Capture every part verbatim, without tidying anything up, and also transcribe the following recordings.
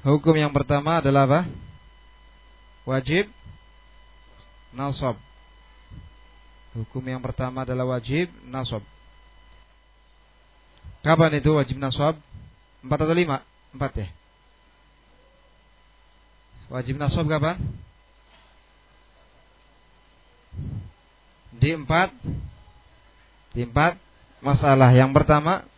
Hukum yang pertama adalah apa? Wajib nasab. Hukum yang pertama adalah wajib nasab. Kapan itu wajib nasab? Empat atau lima? Empat ya. Wajib nasab kapan? Di empat. Di empat masalah. Yang pertama,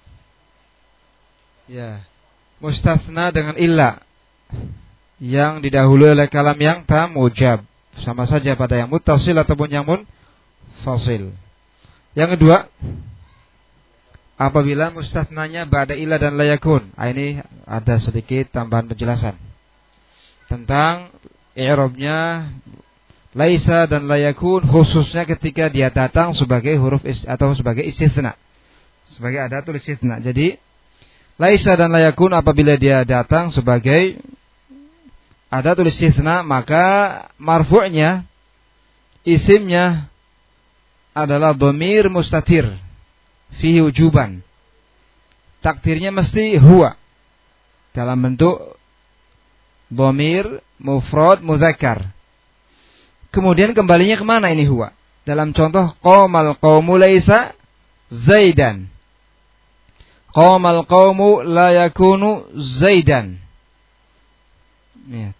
ya, mustatsna dengan illa yang didahului oleh kalam yang tamujab, sama saja pada yang muttasil ataupun yang munfasil. Yang kedua, apabila mustatsnanya ba'da illa dan layakun. Nah, ini ada sedikit tambahan penjelasan tentang i'rabnya laisa dan layakun, khususnya ketika dia datang sebagai huruf is, atau sebagai istitsna, sebagai adatul istitsna. Jadi laisa dan layakun apabila dia datang sebagai adatul istitsna, maka marfu'nya, isimnya adalah dhamir mustatir fihi wujuban. Takdirnya mesti huwa dalam bentuk dhamir mufrad mudzakkar. Kemudian kembalinya kemana ini huwa? Dalam contoh qamal qaumu laisa zaidan. Qamal qaumu la yakunu zaidan. Ya.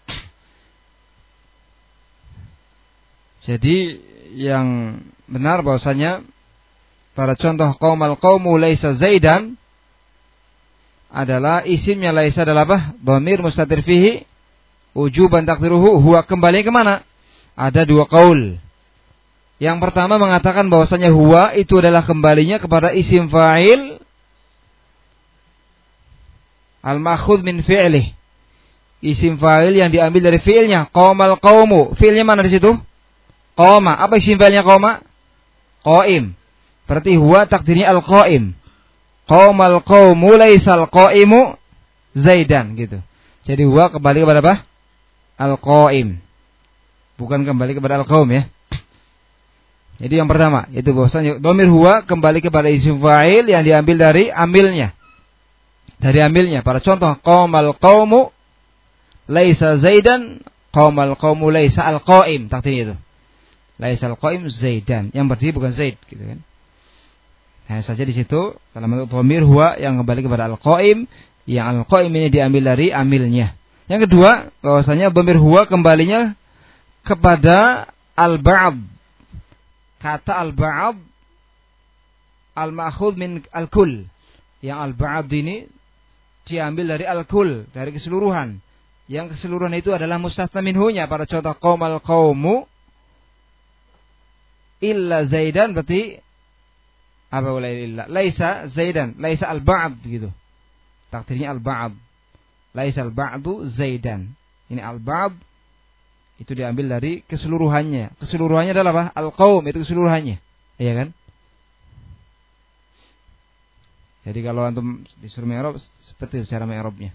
Jadi yang benar bahwasanya pada contoh qaumal qaumu laisa zaidan adalah isimnya laisa adalah apa? Dhamir mustatir fihi wujuban takdiruhu huwa. Kembali ke mana? Ada dua qaul. Yang pertama mengatakan bahwasanya huwa itu adalah kembalinya kepada isim fa'il al-ma'khudz min fi'lih. Isim fa'il yang diambil dari fi'ilnya. Qamal qaumu. Fi'ilnya mana di situ? Qama. Apa isim fa'ilnya qama? Qaim. Berarti huwa takdirnya al-qaim. Qamal qaumu laisal qaimu zaidan gitu. Jadi huwa kembali kepada apa? Al-qaim. Bukan kembali kepada al-qaum ya. Jadi yang pertama itu bahwasanya dhamir huwa kembali kepada isim fa'il yang diambil dari amilnya. Dari amilnya. Pada contoh qamal qaumu laisa zaidan, qamal qaumu laisa al-qaim, takdirnya itu. Laisa al-qaim zaidan, yang berdiri bukan zaid gitu kan. Hanya saja di situ dalam bentuk dhamir huwa yang kembali kepada al-qaim, yang al-qaim ini diambil dari amilnya. Yang kedua, bahwasanya dhamir huwa kembalinya kepada al-ba'd. Kata al-ba'd al-ma'khudz min al-kull. Yang al-ba'd ini diambil dari al-kull, dari keseluruhan. Yang keseluruhan itu adalah mustatsna minhunya. Pada contoh qaumal qaumu illa zaidan, berarti apa boleh illa? Laisa zaidan, laisa al-ba'd gitu. Takdirnya al-ba'd. Laisa al-ba'du zaidan. Ini al-ba'd itu diambil dari keseluruhannya. Keseluruhannya adalah apa? Al-qaum, itu keseluruhannya. Iya kan? Jadi kalau antum disuruh mi'rab seperti itu cara mi'rabnya.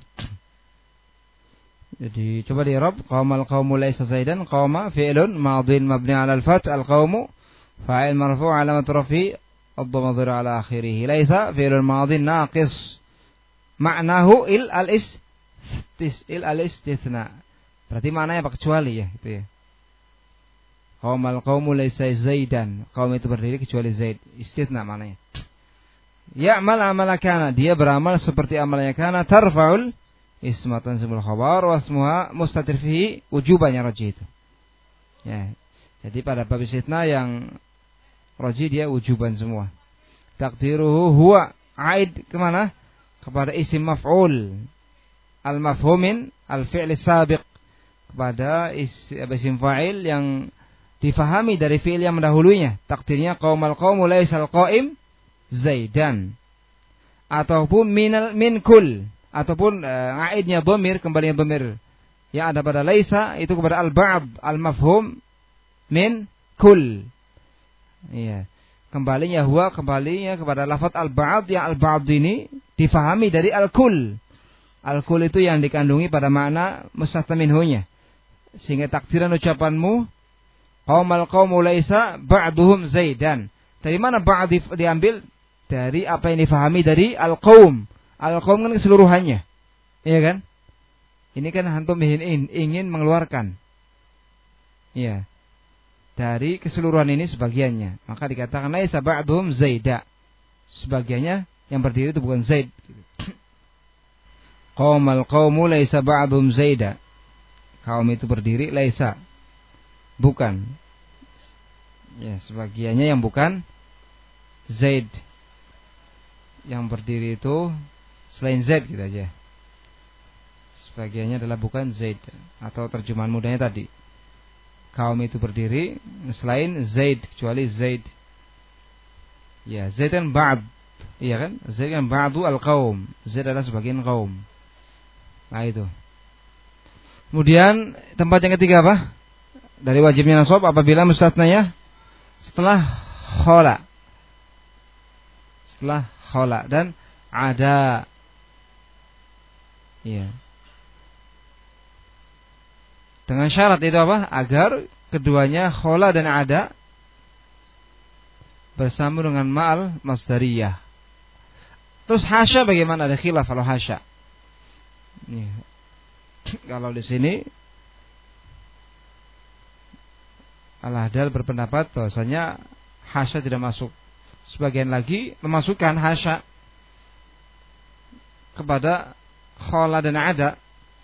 Jadi coba di i'rab qaumal qaumu laisa zaidan, qauma fi'lun madhin mabni 'ala al-fath, al-qaumu fa'il marfu' 'alamat rafi' ad-dhamir 'ala akhirih. Laisa fi'lun madhin naqis ma'nahu il al-istis il al-istitsna. Berarti maknanya apa? Kecuali ya gitu ya. Qaumal qaumu laisa zaidan, qaum itu berdiri kecuali zaid, istitsna maknanya. Ya'mal amala kana, dia beramal seperti amalnya kana, tarfa'ul ismatan sebul khabar wasmuha mustatir fihi wujubannya rajih itu. Ya. Jadi pada bab istitsna yang rajih dia wujuban semua. Takdiruhu huwa aid kemana? Kepada isim maf'ul al-mafhumin al-fi'l sabiq, kepada isim fa'il yang difahami dari fi'il yang mendahulunya. Takdirnya qaumal qaumu laisal qaim zaidan, ataupun minal min kul, ataupun uh, aidnya dhamir, kembalinya dhamir yang ada pada laisa itu kepada al-ba'd al-mafhum min kul. Iya. Kembalinya huwa kembalinya kepada lafaz al-ba'd yang al-ba'd ini difahami dari al-kul. Al-kul itu yang dikandungi pada makna mustatsna minhunya. Sehingga takdiran ucapanmu qaumal qaumu laisa ba'duhum zaidan. Dari mana ba'd diambil? Dari apa yang difahami dari al-qaum. Al-qaum kan keseluruhannya. Iya kan? Ini kan antum ingin, ingin mengeluarkan, ya, dari keseluruhan ini sebagiannya. Maka dikatakan laisa ba'dhum zaida. Sebagiannya yang berdiri itu bukan zaid. Qaumal qaumu laisa ba'dhum zaida. Kaum itu berdiri laisa, bukan. Ya, sebagiannya yang bukan zaid. Yang berdiri itu selain zaid gitu aja. Sebagiannya adalah bukan zaid, atau terjemahan mudahnya tadi, kaum itu berdiri selain zaid, kecuali zaid. Ya, zaid kan ba'd. Iya kan? Zaid kan ba'du al-qaum. Zaid adalah sebagian kaum. Nah itu. Kemudian tempat yang ketiga apa? Dari wajibnya nasab apabila mustatnanya setelah khala. Setelah khala dan ada. Iya. Dengan syarat itu apa? Agar keduanya khala dan ada bersama dengan ma'al masdariyah. Terus hasya bagaimana? Ada khilaf kalau hasya. Ya. Kalau di sini Al-Ahdal berpendapat bahwasanya hasya tidak masuk. Sebagian lagi memasukkan hasya kepada khala dan ada.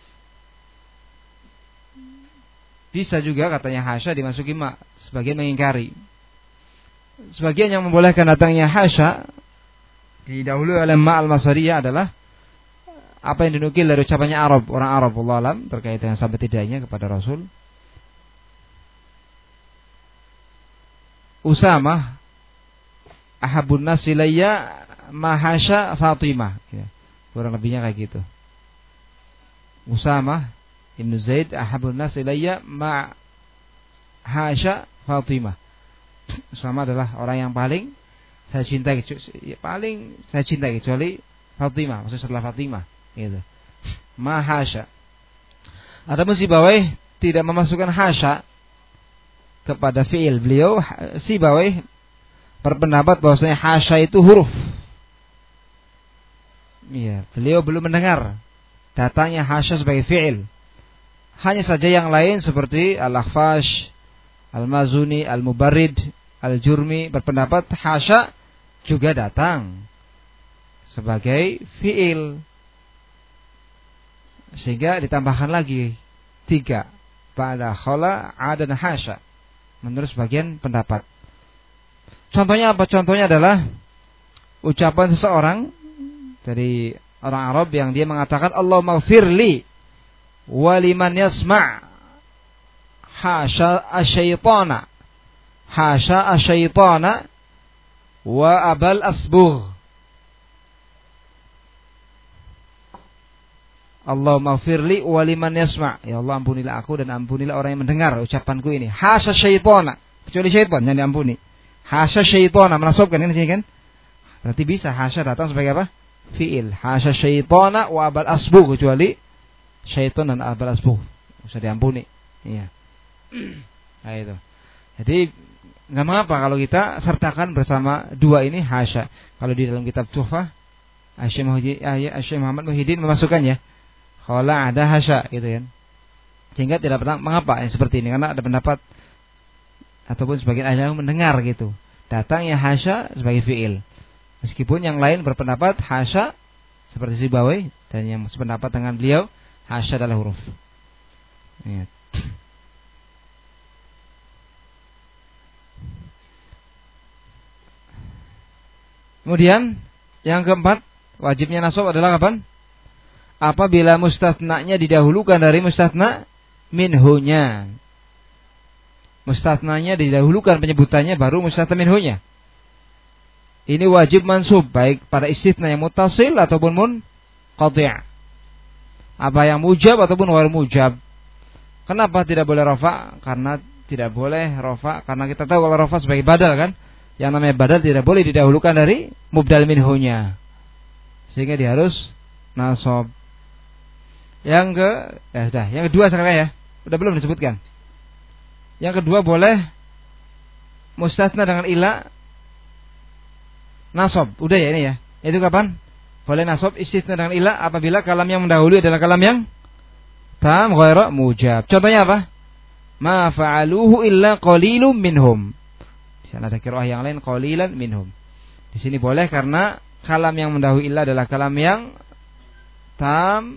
Bisa juga katanya hasya dimasuki ma. Sebagian mengingkari. Sebagian yang membolehkan datangnya hasya didahului oleh ma'al masariyah adalah apa yang dinukil dari ucapannya Arab, orang Arab, wallahu alam, terkait dengan sahabat tidaknya kepada Rasul. Usamah ahabun nas ilayya ma hasya Fatimah, ya. Kurang lebihnya kayak gitu. Usamah Ibnu Zaid ahabun nas ilayya ma hasya Fatimah. Usamah adalah orang yang paling saya cintai, paling saya cintai kecuali Fatimah, maksudnya setelah Fatimah, gitu. Ma hasya. Adapun Sibawayh tidak memasukkan hasya kepada fiil. Beliau Sibawayh berpendapat bahwasanya hasya itu huruf. Iya, beliau belum mendengar datangnya hasya sebagai fiil. Hanya saja yang lain seperti Al-Akhfash, Al-Mazuni, Al-Mubarrid, Al-Jurmi berpendapat hasya juga datang sebagai fiil. Sehingga ditambahkan lagi tiga pada khala, ada dan hasya menurut sebagian pendapat. Contohnya apa? Contohnya adalah ucapan seseorang dari orang Arab yang dia mengatakan Allahumma ghfirli waliman yasma' hasya asyaitana hasya asyaitana wa abal asbugh. Allahumma ghfirli waliman yasma', ya Allah ampunilah aku dan ampunilah orang yang mendengar ucapanku ini. Hasya syaitana, kecuali syaitan yang diampuni. Hasya syaitana menasabkan ini kan? Berarti bisa hasya datang sebagai apa? Fiil. Hasya syaitana wa abal asbugh, kecuali syaitan dan abal asbugh bisa diampuni. Iya. Nah itu. Jadi enggak mengapa kalau kita sertakan bersama dua ini hasya. Kalau di dalam kitab Tuhfah Syekh Muhammad Muhyiddin memasukkannya. Khala ada hasya gitu kan. Sehingga tidak pernah mengapa yang seperti ini, karena ada pendapat ataupun sebagian ahli mendengar gitu. Datangnya hasya sebagai fiil. Meskipun yang lain berpendapat hasya seperti Sibawayh dan yang sependapat dengan beliau hasya adalah huruf. Ya. Kemudian yang keempat, wajibnya nasab adalah kapan? Apabila mustathnanya didahulukan dari mustathna minhunya. Mustathnanya didahulukan penyebutannya baru mustathna minhunya. Ini wajib mansub baik pada istitsna yang muttasil ataupun munqati'. Apa yang mujab ataupun ghair mujab. Kenapa tidak boleh rafa? Karena tidak boleh rafa karena kita tahu kalau rafa sebagai badal kan. Yang namanya badal tidak boleh didahulukan dari mubdal minhunya. Sehingga dia harus nasab. Yang ke eh dah, yang kedua sekarang ya. Udah belum disebutkan. Yang kedua boleh mustatsna dengan ila nasab. Udah ya ini ya. Itu kapan? Boleh nasab istitsna dengan ila apabila kalam yang mendahului adalah kalam yang tam ghairu mujab. Contohnya apa? Ma fa'aluhu illa qalilum minhum. Di sana ada qiraah yang lain qalilan minhum. Di sini boleh karena kalam yang mendahului illa adalah kalam yang tam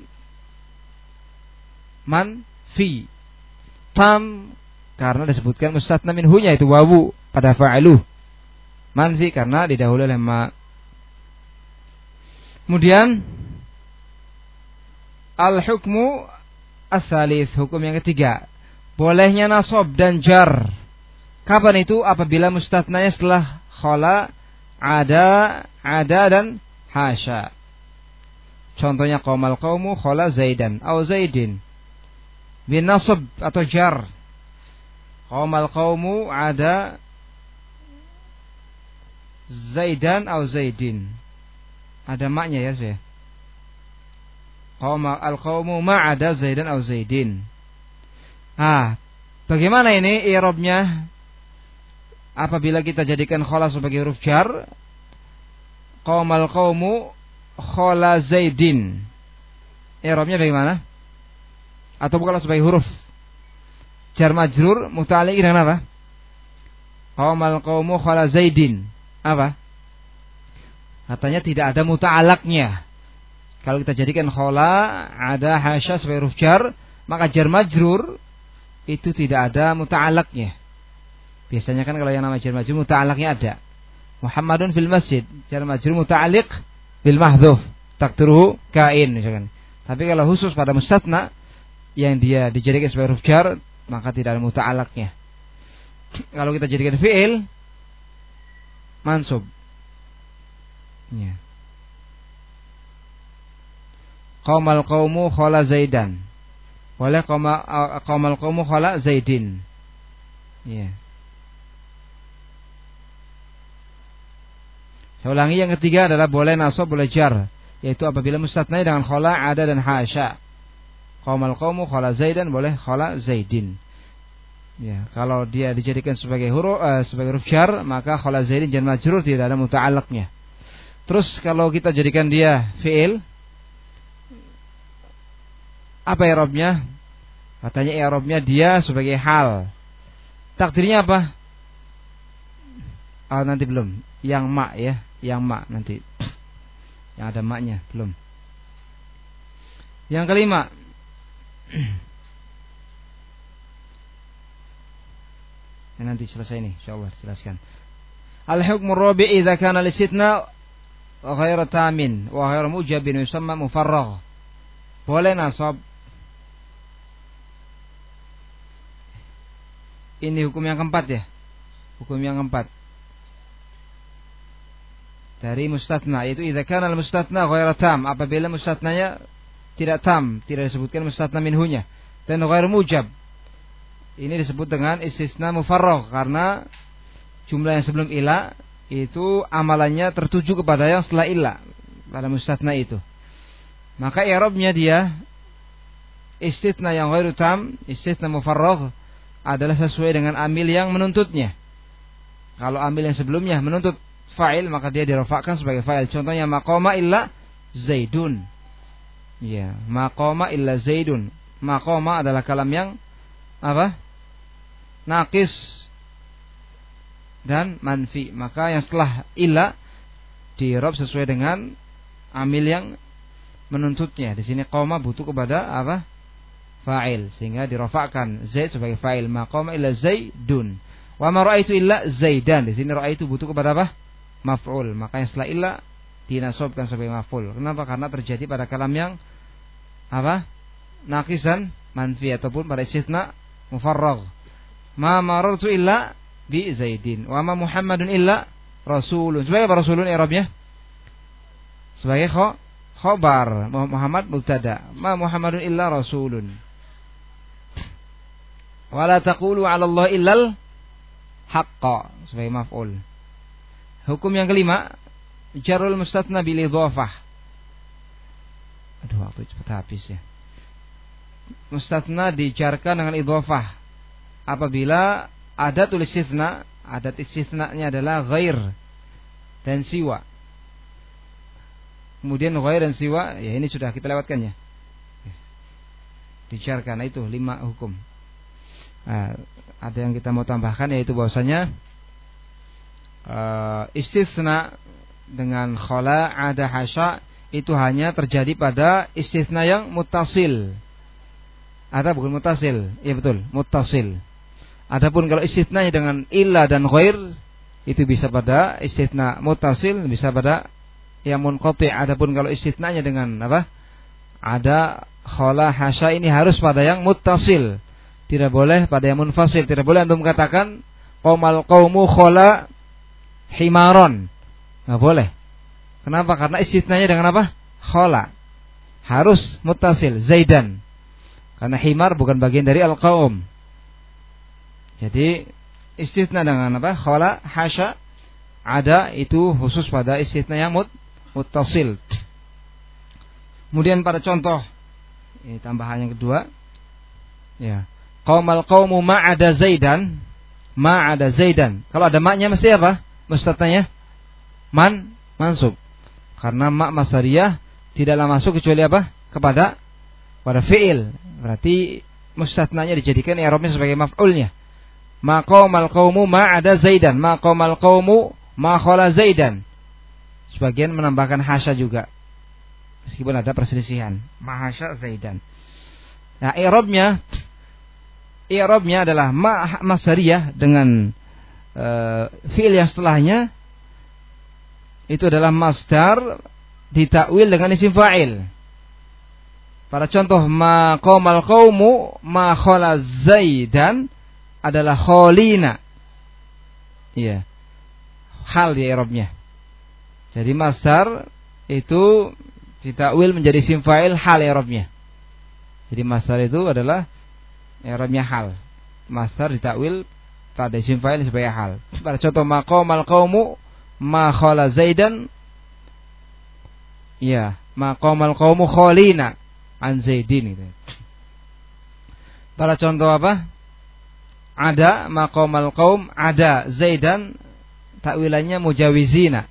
manfi. Tam karena disebutkan mustatna minhunya itu wawu pada fa'aluh. Manfi karena didahului oleh ma. Kemudian al-hukmu as-salis, hukum yang ketiga, bolehnya nasab dan jar. Kapan itu? Apabila mustatnanya setelah khala, ada, ada dan hasya. Contohnya qaumal qaumu khala zaidan atau zaidin. Bin nasab atau jar. Qaumal qaumu ada zaidan atau zaidin. Ada maknya ya saya. Qaumal al-qaumu ma'ada zaidan atau zaidin. Ah, bagaimana ini i'rabnya? Apabila kita jadikan khala sebagai huruf jar, qaumal qaumu khala zaidin, i'rabnya bagaimana? Atau bukanlah sebagai huruf jar majrur muta'alliq dengan apa? Qaumal qaumu khala zaidin, apa? Katanya tidak ada muta'alaqnya. Kalau kita jadikan khala ada hasya sebagai huruf jar, maka jar majrur itu tidak ada muta'alaqnya. Biasanya kan kalau yang nama jar majrur muta'alliqnya ada. Muhammadun fil masjid, jar majrur muta'alliq bil mahdhuf, taqdiruhu kain misalkan. Tapi kalau khusus pada mustatna yang dia dijadikan sebagai huruf jar, maka tidak ada muta'alliqnya. Kalau kita jadikan fi'il mansub. Ya. Qaumal qaumu khala zaidan. Boleh qaumal qaumu khala zaidin. Ya. Saya ulangi, yang ketiga adalah boleh nasab boleh jar, yaitu apabila mustatna dengan khala, ada dan hasya. Qaumal qaumu khala zaidan boleh khala zaidin. Ya, kalau dia dijadikan sebagai huruf uh, sebagai huruf jar, maka khala zaidin jar majrur tidak ada muta'alliqnya. Terus kalau kita jadikan dia fi'il, apa i'rabnya? Katanya i'rabnya dia sebagai hal. Takdirnya apa? Oh, nanti belum. Yang ma ya, yang ma nanti. Yang ada maknya belum. Yang kelima. Yang nanti selesai ini, insyaallah jelaskan. Al-hukmu ar-rabi' idza kana lisitna ghairu tamin wa ghairu mujabin yusamma mufarragh. Boleh nasab. Ini hukum yang keempat ya. Hukum yang keempat dari mustatna, yaitu idza kana al-mustatna ghairu tam, apabila mustatnanya tidak tam, tidak disebutkan mustatna minhunya, dan ghairu mujab. Ini disebut dengan istisna mufarragh karena jumlah yang sebelum ila itu amalannya tertuju kepada yang setelah ila pada mustatna itu. Maka i'rabnya dia istisna yang ghairu tam, istisna mufarragh adalah sesuai dengan amil yang menuntutnya. Kalau amil yang sebelumnya menuntut fa'il, maka dia dirafa'kan sebagai fa'il. Contohnya maqama illa zaidun. Ya, maqama illa zaidun. Maqama adalah kalam yang apa? Naqis dan manfi. Maka yang setelah illa di-i'rab sesuai dengan amil yang menuntutnya. Di sini qama butuh kepada apa? Fa'il, sehingga dirafa'kan zaid sebagai fa'il. Maqama illa zaidun. Wa ma ra'aitu illa zaidan. Di sini ra'aitu butuh kepada apa? Maf'ul. Maka yang setelah illa dinasobkan sebagai maf'ul. Kenapa? Karena terjadi pada kalam yang apa? Naqisan manfi ataupun pada istitsna mufarragh. Ma marartu illa bi zaidin wa ma Muhammadun illa rasulun. Sebagai apa rasulun i'rabnya? Sebagai kho khobar. Muhammad mubtada. Ma Muhammadun illa rasulun. Wa la taqulu 'ala Allah illal haqqa sebagai maf'ul. Hukum yang kelima, jarul mustatna bil idhafah. Aduh, waktu cepat habis ya. Mustatna dijarkan dengan idhafah apabila ada tulis istitsna, adat istitsnanya adalah ghair dan siwa. Kemudian ghair dan siwa, ya ini sudah kita lewatkan ya. dijarkan. Itu lima hukum. Nah, ada yang kita mau tambahkan, yaitu bahwasanya uh, istisna dengan khala, ada, hasya itu hanya terjadi pada istisna yang muttasil. Ada bukan muttasil? Iya betul, muttasil. Adapun kalau istisnanya dengan illa dan ghair, itu bisa pada istisna muttasil, bisa pada yang munqati'. Adapun kalau istisnanya dengan apa? Ada, khala, hasya, ini harus pada yang muttasil. Tidak boleh pada yang munfasil. Tidak boleh antum katakan qaumal qaumu khala himaron. Enggak boleh. Kenapa? Karena istisnanya dengan apa? Khala. Harus muttasil, zaidan. Karena himar bukan bagian dari al-qaum. Jadi istisna dengan apa? Khala, hasya, ada, itu khusus pada istisna yang mut, muttasil. Kemudian pada contoh, ini tambahan yang kedua, ya, qaumal qaumu ma'ada zaidan, ma'ada zaidan. Kalau ada maknya mesti apa? Mustatnanya man, mansub. Karena ma' masdariyah tidaklah masuk kecuali apa? Kepada pada fi'il. Berarti mustatnanya dijadikan i'rabnya sebagai maf'ulnya. Ma qaumal qaumu ma'ada zaidan, ma qaumal qaumu ma khala zaidan. Sebagian menambahkan hasya juga, meskipun ada perselisihan. Mahasya zaidan. Nah, i'rabnya i'rabnya adalah ma masdariyah dengan uh, fi'il yang setelahnya itu adalah masdar ditakwil dengan isim fa'il. Pada contoh ma qaumal qaumu ma khala zaidan adalah kholina. Iya. Hal di i'rabnya. Jadi masdar itu ditakwil menjadi isim fa'il hal i'rabnya. Jadi masdar itu adalah i'rabnya hal. Masdar ditakwil pada isim fa'il sebagai hal. Pada contoh maqamal qaumu ma khala zaidan, ya, maqamal qaumu kholina an zaidin itu. Pada contoh apa? Ada maqamal qaum ada zaidan, takwilannya mujawizina.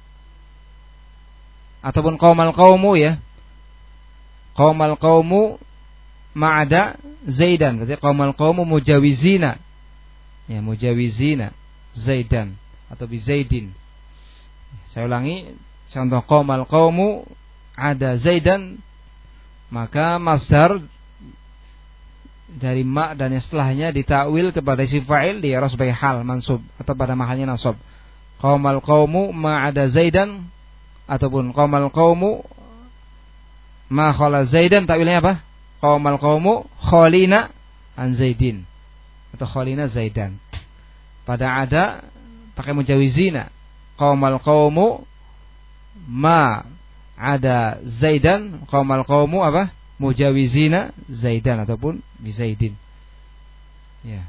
Ataupun qaumal qaumu, ya, qaumal qaumu ma'ada zaidan, berarti qaumal qaumu mujawizina, ya, mujawizina zaidan atau bi zaidin. Saya ulangi, contoh qaumal qaumu ada zaidan, maka masdar dari ma dan yang setelahnya ditakwil kepada isim fa'il, dia harus sebagai hal mansub atau pada mahalnya nasab. Qaumal qaumu ma'ada zaidan, ataupun qaumal qaumu ma khala zaidan, takwilnya apa? Qaumal qaumu kholina an zaidin atau kholina zaidan. Pada ada pakai mujawizina, qaumal qaumu ma ada zaidan, qaumal qaumu apa? Mujawizina zaidan ataupun bi zaidin. Ya.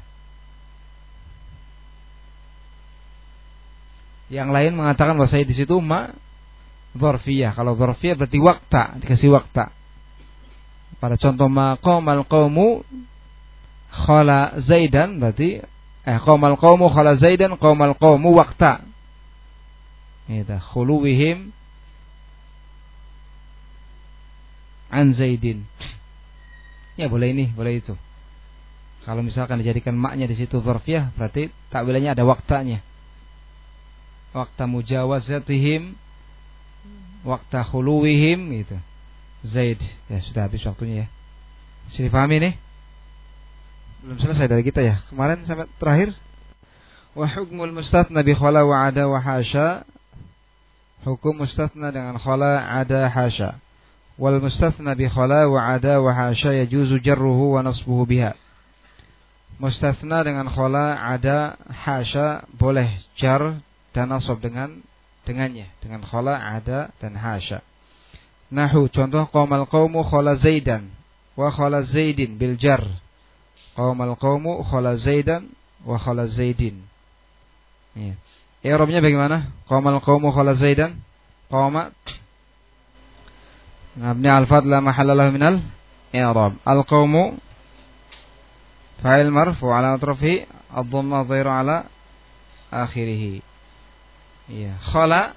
Yang lain mengatakan bahwa saya di situ ma dzarfiyah. Kalau dzarfiyah berarti wakta, dikasih wakta. Pada contoh ma qaumal qaumu khala zaidan, berarti eh qaumal qaumu khala zaidan, qaumal qaumu wakta. Itu khuluwihim an zaidin. Ya, boleh ini, boleh itu. Kalau misalkan dijadikan maknya di situ dzarfiyah, berarti takwilannya ada waktanya. Waktu mujawazatihim, waktu khuluwihim, gitu. Zaid. Ya, sudah habis waktunya ya. Sudah dipahami nih? Belum selesai dari kita ya. Kemarin sampai terakhir. Wa hukmul mustathna bi khala wa ada wa hasya. Hukum mustathna dengan khala, ada, hasya. Wal mustathna bi khala wa ada wa hasya yajuzu jarruhu wa nasbuhu biha. Mustathna dengan khala, ada, hasya boleh jar dan nasab dengan dengannya, dengan khala, ada dan hasya. Nahu, contoh qaumal qaumu khala zaidan wa khala zaidin bil jar. Qaumal qaumu khala zaidan wa khala zaidin. Ya. I'rabnya bagaimana? Qaumal qaumu khala zaidan, qauma mabni al-fath la mahalla lahu minal i'rab. Al-qaumu fa'il marfu' ala atrafi ad-dhamma dhairu ala akhirih. Iya, khala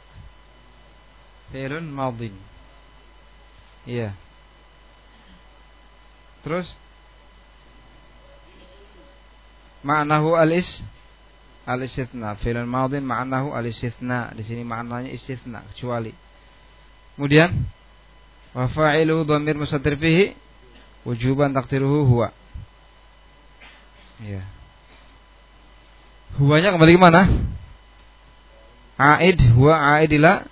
fi'lun madhin. Iya. Terus ma'nahu al-is al-istitsna. Fi'il madin ma'nahu al-istitsna. Di sini maknanya istitsna, kecuali. Kemudian wa fa'iluhu dhamir mustatir fihi wujuban taqdiruhu huwa. Ya. Huwanya kembali ke mana? Aid, huwa aid ila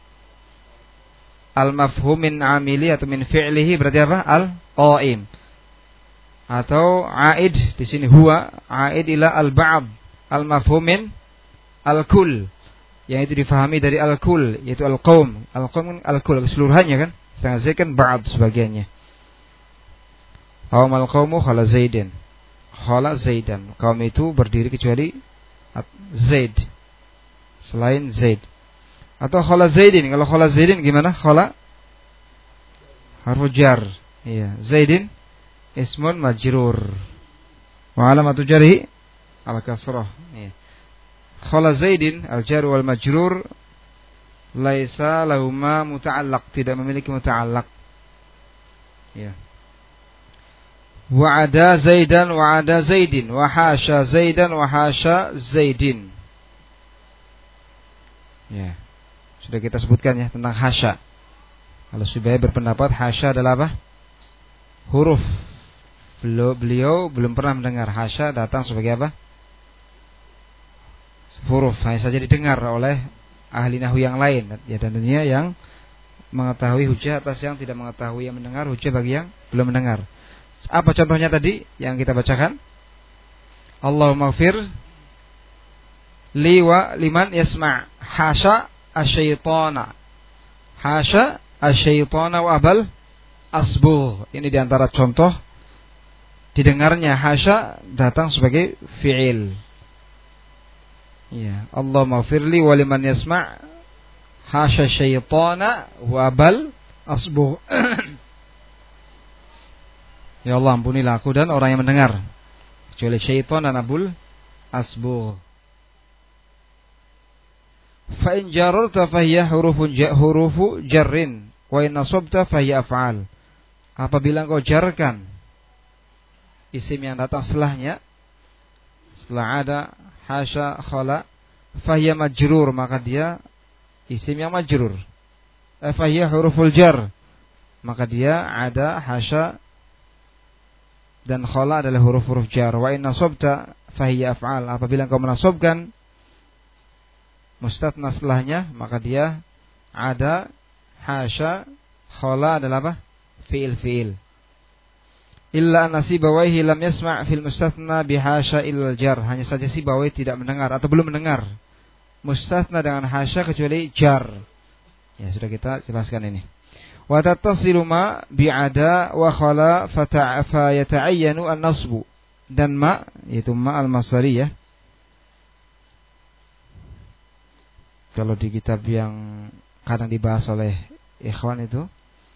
al-mafhum min amili atau min fi'lihi, berarti apa? Al-qaim. Atau aid di sini huwa aid ila al-ba'd al-mafhum min al-kull, yang itu difahami dari al-kull, yaitu al-qaum. Al-qaum al-kull keseluruhannya kan? Setengah zaid kan ba'd sebagiannya. Qaum al-qaumu khala Zaidin. Khala Zaidan. Kaum itu berdiri kecuali Zaid, selain Zaid. Atau khala Zaidin. Kalau khala Zaidin gimana? Khala harfu jar. Iya, Zaidin ismun majrur. Wa alamatu jarhi al-kasrah. Iya. Khala Zaidin al-jar wal majrur laisa lahuma muta'allaq, tidak memiliki muta'allaq. Iya. Wa'ada Zaidan wa'ada Zaidin wa hasya Zaidan wa hasya Zaidin. Ya. Sudah kita sebutkan ya tentang hasya. Kalau Subay berpendapat hasya adalah apa? Huruf. Beliau, beliau belum pernah mendengar hasya datang sebagai apa? Huruf, hanya saja didengar oleh ahli nahwu yang lain. Ya, dan tentunya yang mengetahui hujah atas yang tidak mengetahui, yang mendengar hujah bagi yang belum mendengar. Apa contohnya tadi yang kita bacakan? Allahumma ighfir li wa liman yasma' hasya asyaitana. Hasya asyaitana wa abal asbugh. Ini diantara contoh didengarnya hasya datang sebagai fi'il. Ya, Allahumma ighfir li wa liman yasma' hasya syaitana wa abal asbugh. Ya Allah, ampunilah aku dan orang yang mendengar, kecuali syaitan dan abul asbugh. Fa in jararta fa hiya hurufun ja, hurufu jarrin wa in nasabta fa hiya af'al. Apabila engkau jarkan isim yang datang setelahnya, setelah ada hasya khala, fa hiya majrur, maka dia isim yang majrur. Fa hiya huruful jar, maka dia ada hasya dan khala adalah huruf-huruf jar. Wa in nasabta fahiya af'al. Apabila engkau menasabkan mustatna setelahnya, maka dia ada hasya khala adalah apa? Fi'il-fi'il. Illa anna Sibawayhi lam yasma' fil mustatna bihasya illal jar. Hanya saja Sibawayh tidak mendengar atau belum mendengar mustatna dengan hasya kecuali jar. Ya, sudah kita jelaskan ini. Wa tattasilu ma bi'ada wa khala fa yata'ayyanu an-nasbu. Dan ma, yaitu ma al-masdariyah. Kalau di kitab yang kadang dibahas oleh ikhwan itu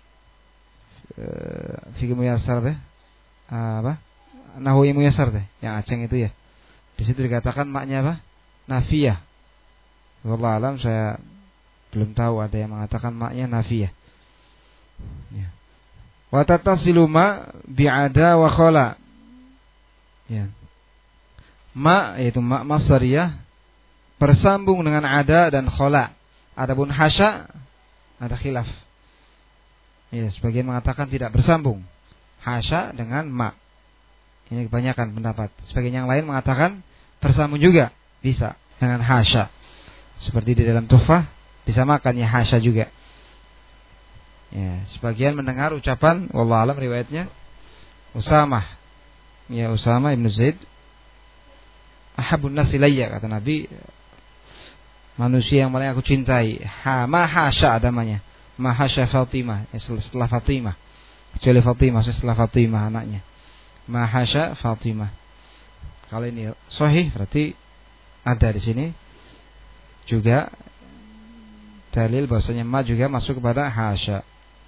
fikih muyassar deh, apa? Nahwu muyassar deh, yang Aceh itu ya. Di situ dikatakan maknya apa? Nafiyah. Wallahu alam, saya belum tahu ada yang mengatakan maknya nafiyah. Ya. Wa tattasilu ma bi'ada wa khala. Ya. Ma yaitu ma masdariyah bersambung dengan ada dan khala. Adapun hasya ada khilaf. Ya, sebagian mengatakan tidak bersambung hasya dengan ma. Ini kebanyakan pendapat. Sebagian yang lain mengatakan bersambung juga bisa dengan hasya. Seperti di dalam Tuhfah disamakan ya hasya juga. Ya, sebagian mendengar ucapan wallahu alam riwayatnya Usamah. Ya, Usamah ibn Zaid ahabun nas ilayya, kata Nabi, manusia yang paling aku cintai. Ha ma hasya namanya. Ma hasya Fatimah, ya, setelah Fatimah. Kecuali Fatimah, setelah Fatimah anaknya. Ma hasya Fatimah. Kalau ini sahih berarti ada di sini juga dalil bahwasanya ma juga masuk kepada hasya.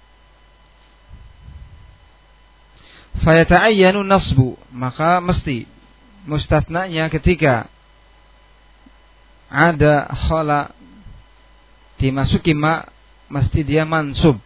Fayata'ayyanu nasbu, maka mesti mustatnanya ketika ada khala dimasuki ma, mesti dia mansub.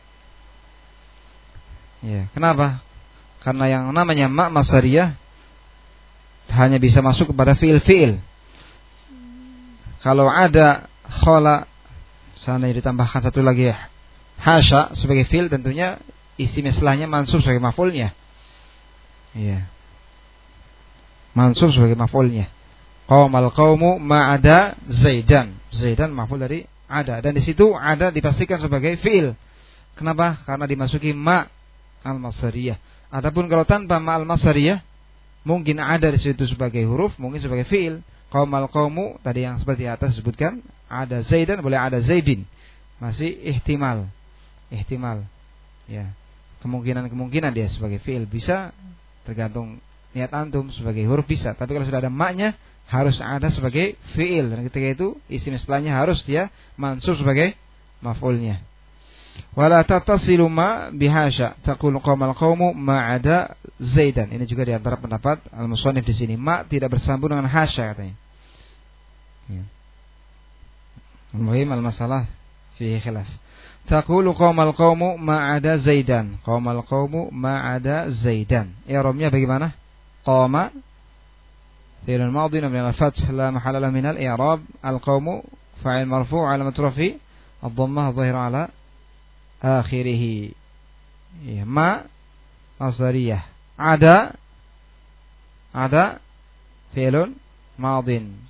Ya, kenapa? Karena yang namanya ma masdariyah hanya bisa masuk kepada fiil-fiil. Kalau ada khala, sana ditambahkan satu lagi hasya sebagai fiil, tentunya isim setelahnya mansub sebagai maf'ulnya. Iya. Mansub sebagai maf'ulnya. Qaumal qaumu ma'ada Zaidan. Zaidan maf'ul dari ada, dan di situ ada dipastikan sebagai fiil. Kenapa? Karena dimasuki ma al-masdariyah. Adapun kalau tanpa ma al-masdariyah, mungkin ada di situ sebagai huruf, mungkin sebagai fiil. Qaumal qaumu tadi yang seperti atas disebutkan, ada Zaidan, boleh ada Zaidin. Masih ihtimal. Ihtimal. Ya. Kemungkinan-kemungkinan dia sebagai fiil, bisa tergantung niat antum, sebagai huruf bisa. Tapi kalau sudah ada maknya, harus ada sebagai fiil, dan ketika itu isim setelahnya harus dia mansub sebagai maf'ulnya. Wala tattasilu ma bihasya taqulu qaumal qaumu ma'ada Zaidan. Ini juga di antara pendapat al-musannif di sini, ma tidak bersambung dengan hasya katanya. Ya. Al-muhim al-masalah fihi khilaf. Taqulu qaumal qaumu ma'ada Zaidan. Qaumal qaumu ma'ada Zaidan. I'rabnya bagaimana? Qama fi'l madhi mabni 'ala al-fath la mahalla lahu min al-i'rab. Al-qaumu fa'il marfu' 'alamat rafi' ad-dhammah adh-dhahira 'ala akhirih. Ya, ma masdariyah. Ada ada fi'lun madin.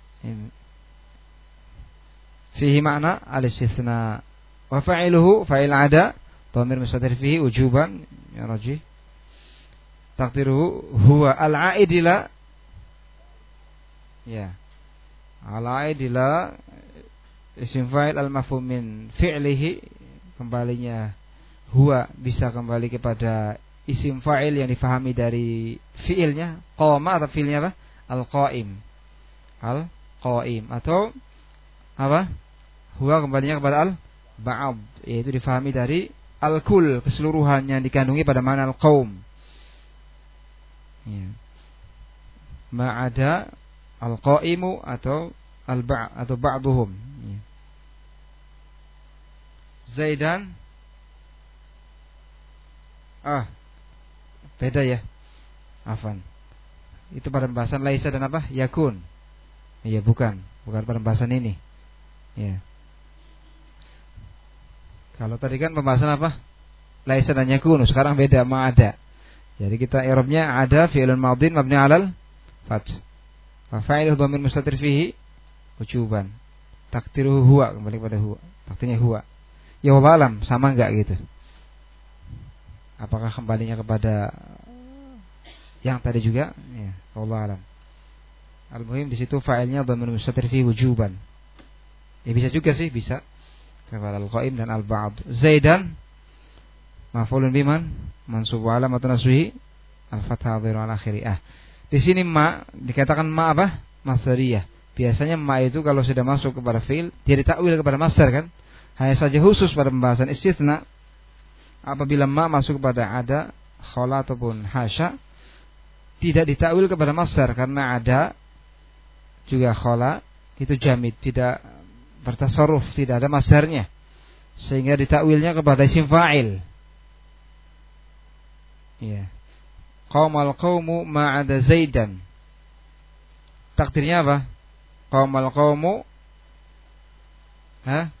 Fihi makna al-istithna. Wa fa'iluhu fa'il ada dhamir mustatir fihi wujuban ya rajih. Taqdiruhu huwa al-'aid ila ya. Al-'aid ila isim fa'il al-mafhum min fi'lihi, kembalinya huwa bisa kembali kepada isim fa'il yang difahami dari fi'ilnya. Qama atau fi'ilnya apa? Al-qa'im. Al-qa'im atau apa? Huwa kembalinya kepada al-ba'd, yaitu difahami dari al-kull, keseluruhannya dikandungi pada mana al-qaum. Ya. Ma'ada al-qa'imu atau al-ba' atau ba'duhum. Ya. Zaidan ah beda ya, afan. Itu pada pembahasan laisa dan apa? Yakun. Iya, bukan, bukan pada pembahasan ini. Ya. Kalau tadi kan pembahasan apa? Laisa dan yakun, sekarang beda, ma ada. Jadi kita i'rabnya ada fi'lun madhin mabni 'alal fath. Fa fa'iluhu dhamir mustatir fihi wujuban. Taqdiruhu huwa, kembali pada huwa. Takdirnya huwa. Ya wallahu alam, sama enggak gitu? Apakah kembalinya kepada yang tadi juga? Ya, wallahu alam. Al-muhim di situ fa'ilnya dhamir mustatir fi wujuban. Ya bisa juga sih, bisa kepada al-qa'im dan al-ba'd. Zaidan maf'ulun biman mansub wa alamatun nasbihi al-fathah dhahiru ala akhiri. Ah, di sini ma dikatakan ma apa? Masdariyah. Biasanya ma itu kalau sudah masuk kepada fi'il, dia ditakwil kepada masdar kan? Hanya saja khusus pada pembahasan istitsna, apabila ma masuk kepada ada, khala ataupun hasya, tidak ditakwil kepada masdar, karena ada juga khala itu jamid, tidak bertasarruf, tidak ada masdarnya, sehingga ditakwilnya kepada isim fa'il. Ya. Qaumal qaumu ma'ada Zaidan. Takdirnya apa? Qaumal qaumu ha?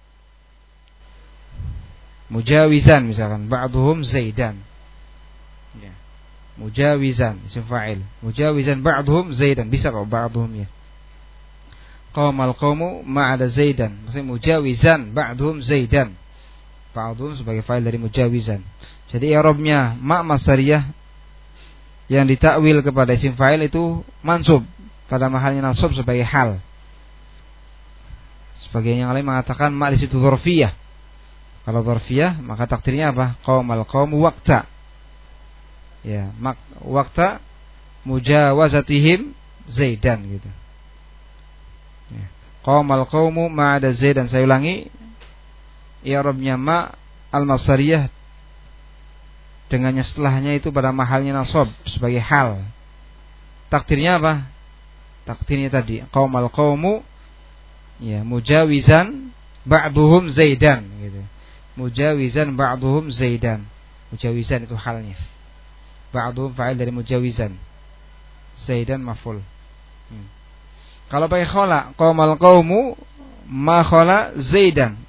Mujawizan misalkan, ba'duhum Zaidan. Ya. Mujawizan isim fa'il. Mujawizan ba'duhum Zaidan, bisa kok ba'duhum ya. Qaumal qaumu ma'ada Zaidan. Maksudnya mujawizan ba'duhum Zaidan. Ba'duhum sebagai fa'il dari mujawizan. Jadi i'rabnya ma masdariyah yang ditakwil kepada isim fa'il itu mansub, pada mahalnya nasab sebagai hal. Sebagian yang lain mengatakan ma di situ dzarfiyah. Kalau dzarfiyah maka takdirnya apa? Qaumal qaumu waqta. Ya, mak, waqta mujawazatihim Zaidan gitu. Ya. Qaumal qaumu ma'ada Zaidan. Saya ulangi, i'rabnya ma al-masdariyah dengannya setelahnya itu pada mahalnya nasab sebagai hal. Takdirnya apa? Takdirnya tadi qaumal qaumu ya mujawizan ba'duhum Zaidan gitu. Mujawizan ba'duhum Zaidan. Mujawizan itu halnya. Ba'duhum fa'il dari mujawizan. Zaidan maf'ul. Hmm. Kalau pakai khala, qamal qaumu ma khala Zaidan.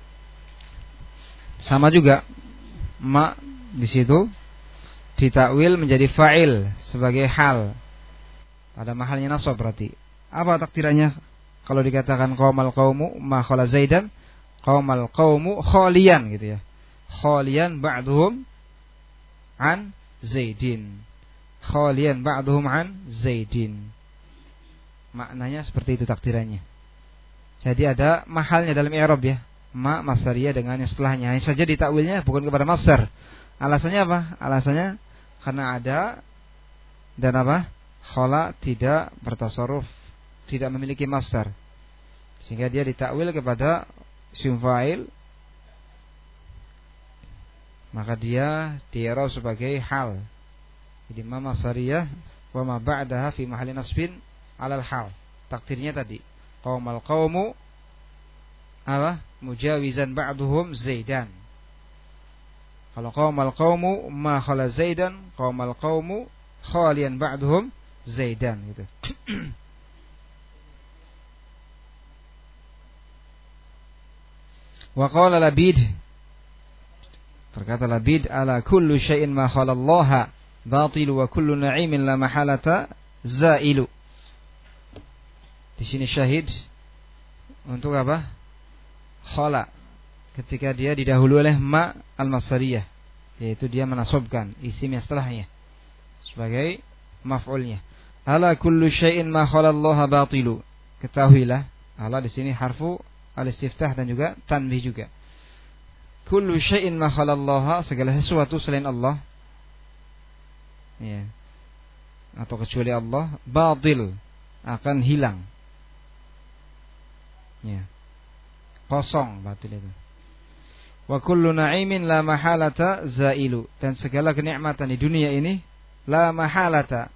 Sama juga ma di situ ditakwil menjadi fa'il sebagai hal. Ada mahalnya nasab berarti. Apa takdirannya kalau dikatakan qamal qaumu ma khala Zaidan? Qamal qaumu khalian gitu ya. Khalian ba'duhum an Zaidin. Khalian ba'duhum an Zaidin. Maknanya seperti itu takdirannya. Jadi ada mahalnya dalam i'rab ya. Ma masdariyah dengan yang setelahnya. Hanya saja ditakwilnya bukan kepada masdar. Alasannya apa? Alasannya karena ada dan apa? Khala tidak bertasarruf, tidak memiliki masdar. Sehingga dia ditakwil kepada isim fa'il. Maka dia di-i'rab sebagai hal. Jadi ma masdariyah wa ma ba'daha fi mahalli nasbin 'alal hal. Takdirnya tadi qaumal qaumu apa? Mujawizan ba'duhum Zaidan. Kalau qaumal qaumu ma khala Zaidan, qaumal qaumu khalian ba'duhum Zaidan gitu. Wa qala Labid, berkata Labid, ala kullu syai'in ma khala Allah batil wa kullu na'imin la mahalata zailu. Di sini syahid untuk apa? Khala, ketika dia didahului oleh ma al-masdariyah, yaitu dia menasabkan isim yang setelahnya sebagai maf'ulnya. Ala kullu syai'in ma khala Allah batilu. Ketahuilah, ala di sini harfu al-istiftah dan juga tanbih juga. Kullu syai'in ma khala Allah, segala sesuatu selain Allah, ya, atau kecuali Allah, batil, akan hilang. Ya. Kosong batil itu. Wa kullu na'imin la mahalata zailu, dan segala kenikmatan di dunia ini la mahalata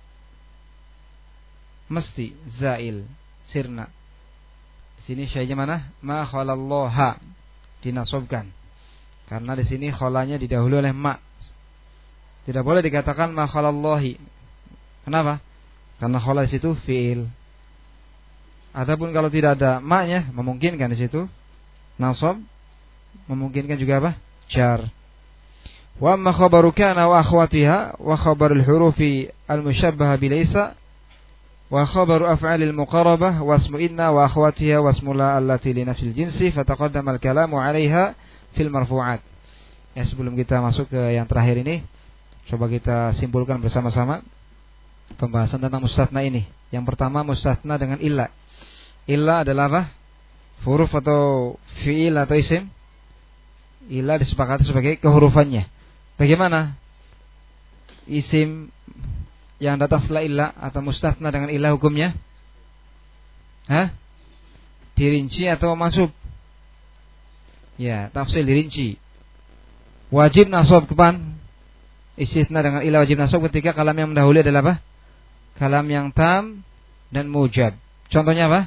mesti zail, sirna. Di sini syai'nya mana? Ma khalallaha, dinasabkan. Karena di sini khalanya didahului oleh ma. Tidak boleh dikatakan ma khalallahi. Kenapa? Karena khala di situ fi'il. Adapun kalau tidak ada ma-nya, memungkinkan di situ nasab, memungkinkan juga apa? Jar. Wa amma khabaru kana wa akhwatiha wa khabarul hurufi al-mushabbaha bilaysa wa khabaru af'alil muqarabah wa ismu inna wa akhwatiha wa ismu la allati li nafsil jinsi fataqaddama al-kalamu 'alayha fil marfu'at. Ya, sebelum kita masuk ke yang terakhir ini, coba kita simpulkan bersama-sama pembahasan tentang mustatsna ini. Yang pertama, mustatsna dengan illa. Illa adalah apa? Huruf atau fi'il atau isim? Illa disepakati sebagai kehurufannya. Bagaimana isim yang datang setelah illa atau mustatsna dengan illa hukumnya? Hah? Dirinci atau mansub? Ya, tafsil dirinci. Wajib nasab kapan? Istitsna dengan illa wajib nasab ketika kalam yang mendahului adalah apa? Kalam yang tam dan mujab. Contohnya apa?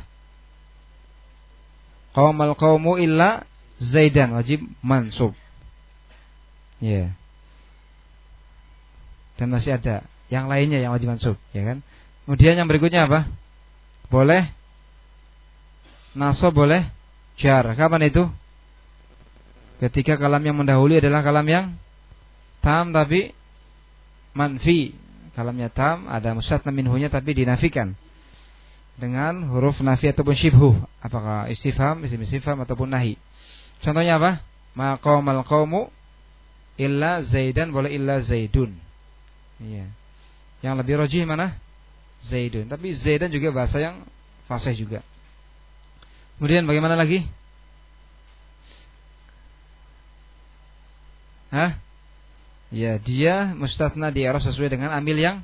Qaumal qaumu illa Zaidan, wajib mansub. Ya. Yeah. Dan masih ada yang lainnya yang wajib mansub, ya kan? Kemudian yang berikutnya apa? Boleh nasab, boleh jar. Kapan itu? Ketika kalam yang mendahului adalah kalam yang tam tapi manfi. Kalamnya tam, ada mustatsna minhunya tapi dinafikan dengan huruf nafi ataupun syibhu, apakah istifham, isim istifham ataupun nahi. Contohnya apa? Ma qaumal qaumu illa Zaidan, boleh illa Zaidun. Iya. Yang lebih rajih mana? Zaidun. Tapi Zaidan juga bahasa yang fasih juga. Kemudian bagaimana lagi? Hah? Ya, dia mustatsna di i'rab sesuai dengan amil yang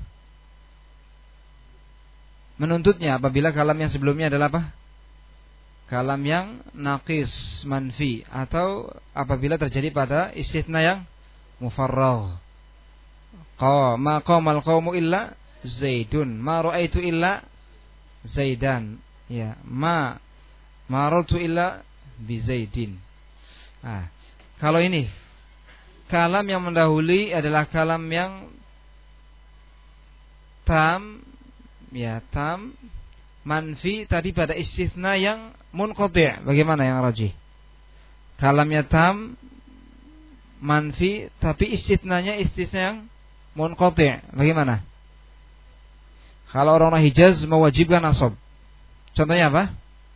menuntutnya apabila kalam yang sebelumnya adalah apa? Kalam yang naqis, manfi, atau apabila terjadi pada istitsna yang mufarragh. Qa ma qaumal qaumu illa Zaidun, ma ra'aitu illa Zaidan. Ya, ma maratu illa bi Zaidin. Ah, kalau ini kalam yang mendahului adalah kalam yang tam ya tam manfi tadi pada istitsna yang munqati'. Bagaimana yang rajih? Kalamnya tam manfi tapi istitsnanya istitsna yang munqati'. Bagaimana? Kalau orang-orang Hijaz mewajibkan nasab. Contohnya apa?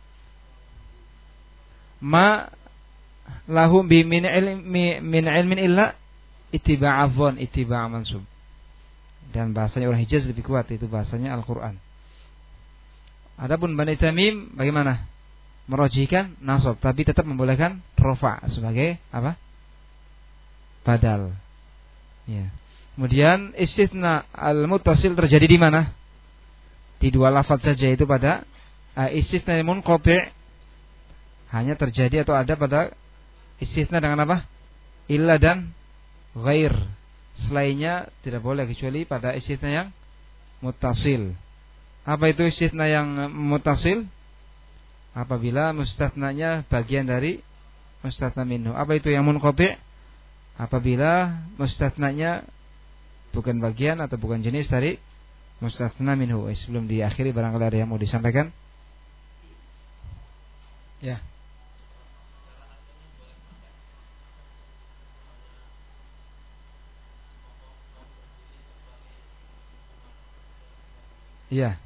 Ma lahum bi min ilmi min ilmin illa ittiba'a dhon ittiba'a mansub. Dan bahasanya orang Hijaz lebih kuat, itu bahasanya Al-Qur'an. Adapun Bani Tamim bagaimana? Merajihkan nasab tapi tetap membolehkan rafa sebagai apa? Badal. Ya. Kemudian istitsna al-muttasil terjadi di mana? Di dua lafaz saja, itu pada uh, istitsna munqati' hanya terjadi atau ada pada istitsna dengan apa? Illa dan ghair. Selainnya tidak boleh kecuali pada istitsna yang muttasil. Apa itu istitsna yang muttasil? Apabila mustatnanya bagian dari mustatna minhu. Apa itu yang munqati'? Apabila mustatnanya bukan bagian atau bukan jenis dari mustatna minhu. Sebelum diakhiri barangkali ada yang mau disampaikan? Ya. Iya.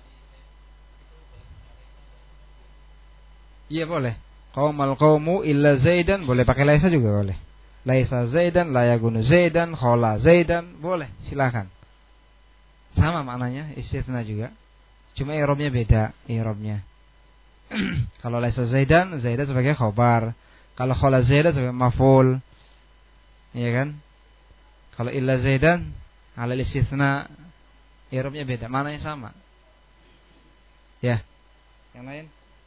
Iya boleh. Qaumal qaumu illa Zaidan, boleh pakai laisa juga boleh. Laisa Zaidan, la yagunu Zaidan, khala Zaidan, boleh, silakan. Sama maknanya, istitsna juga. Cuma i'rabnya beda, i'rabnya. Kalau laisa Zaidan, Zaidan sebagai khabar. Kalau khala Zaidan sebagai maf'ul. Iya kan? Kalau illa Zaidan ala istitsna, i'rabnya beda, maknanya sama. Ya. Yang lain?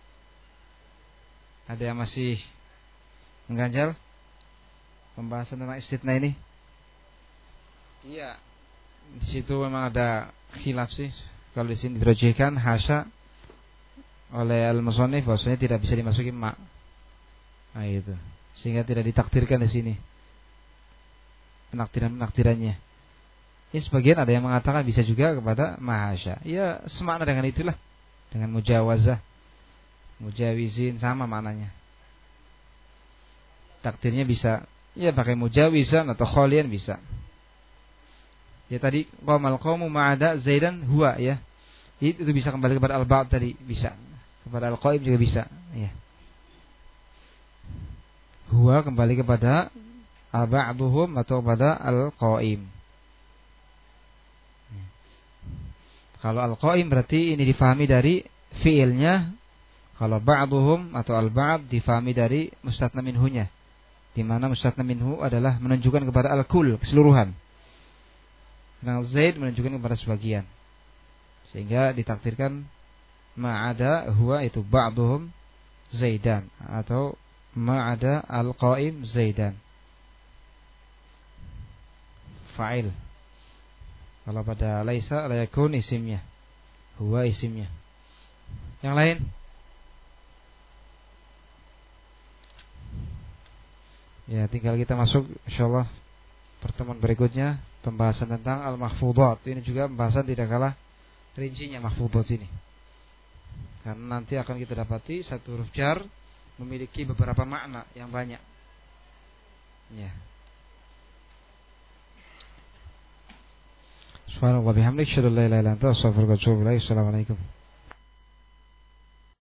Ada yang masih mengganjal pembahasan tentang istitsna ini? Iya. Di situ memang ada khilaf sih. Kalau di sini dirajihkan hasya oleh al-musannif bahwasanya tidak bisa dimasuki ma. Nah itu. Sehingga tidak ditakdirkan di sini penakdiran-penakdirannya. Ini sebagian ada yang mengatakan bisa juga kepada mahasya. Ya semakna dengan itulah, dengan mujawazah, mujawizin, sama maknanya. Takdirnya bisa, ya pakai mujawizan atau khalian bisa. Ya tadi qaumal qaumu ma'ada Zaidan huwa, ya. Itu bisa kembali kepada al-ba'd tadi, bisa. Kepada al-qaim juga bisa, ya. Huwa kembali kepada al-ba'duhum atau kepada al-qaim. Kalau al-qaim berarti ini difahami dari fiilnya. Kalau ba'duhum atau al-ba'd difahami dari mustatna minhunya, di mana mustatna minhu adalah menunjukkan kepada al-kull, keseluruhan. Nah, Zaid menunjukkan kepada sebagian. Sehingga ditakdirkan ma'ada huwa itu ba'duhum Zaidan atau ma'ada al-qaim Zaidan. Fa'il. Kalau pada laisa la yakun isimnya, huwa isimnya. Yang lain? Ya, tinggal kita masuk insyaallah pertemuan berikutnya, pembahasan tentang al-mahfudhat. Ini juga pembahasan tidak kalah rincinya mahfudhat ini. Karena nanti akan kita dapati satu huruf jar memiliki beberapa makna yang banyak. Ya. Subhanallah bihamdihi, asyhadu an la ilaha illa anta, astaghfiruka wa atubu ilaik. Assalamualaikum.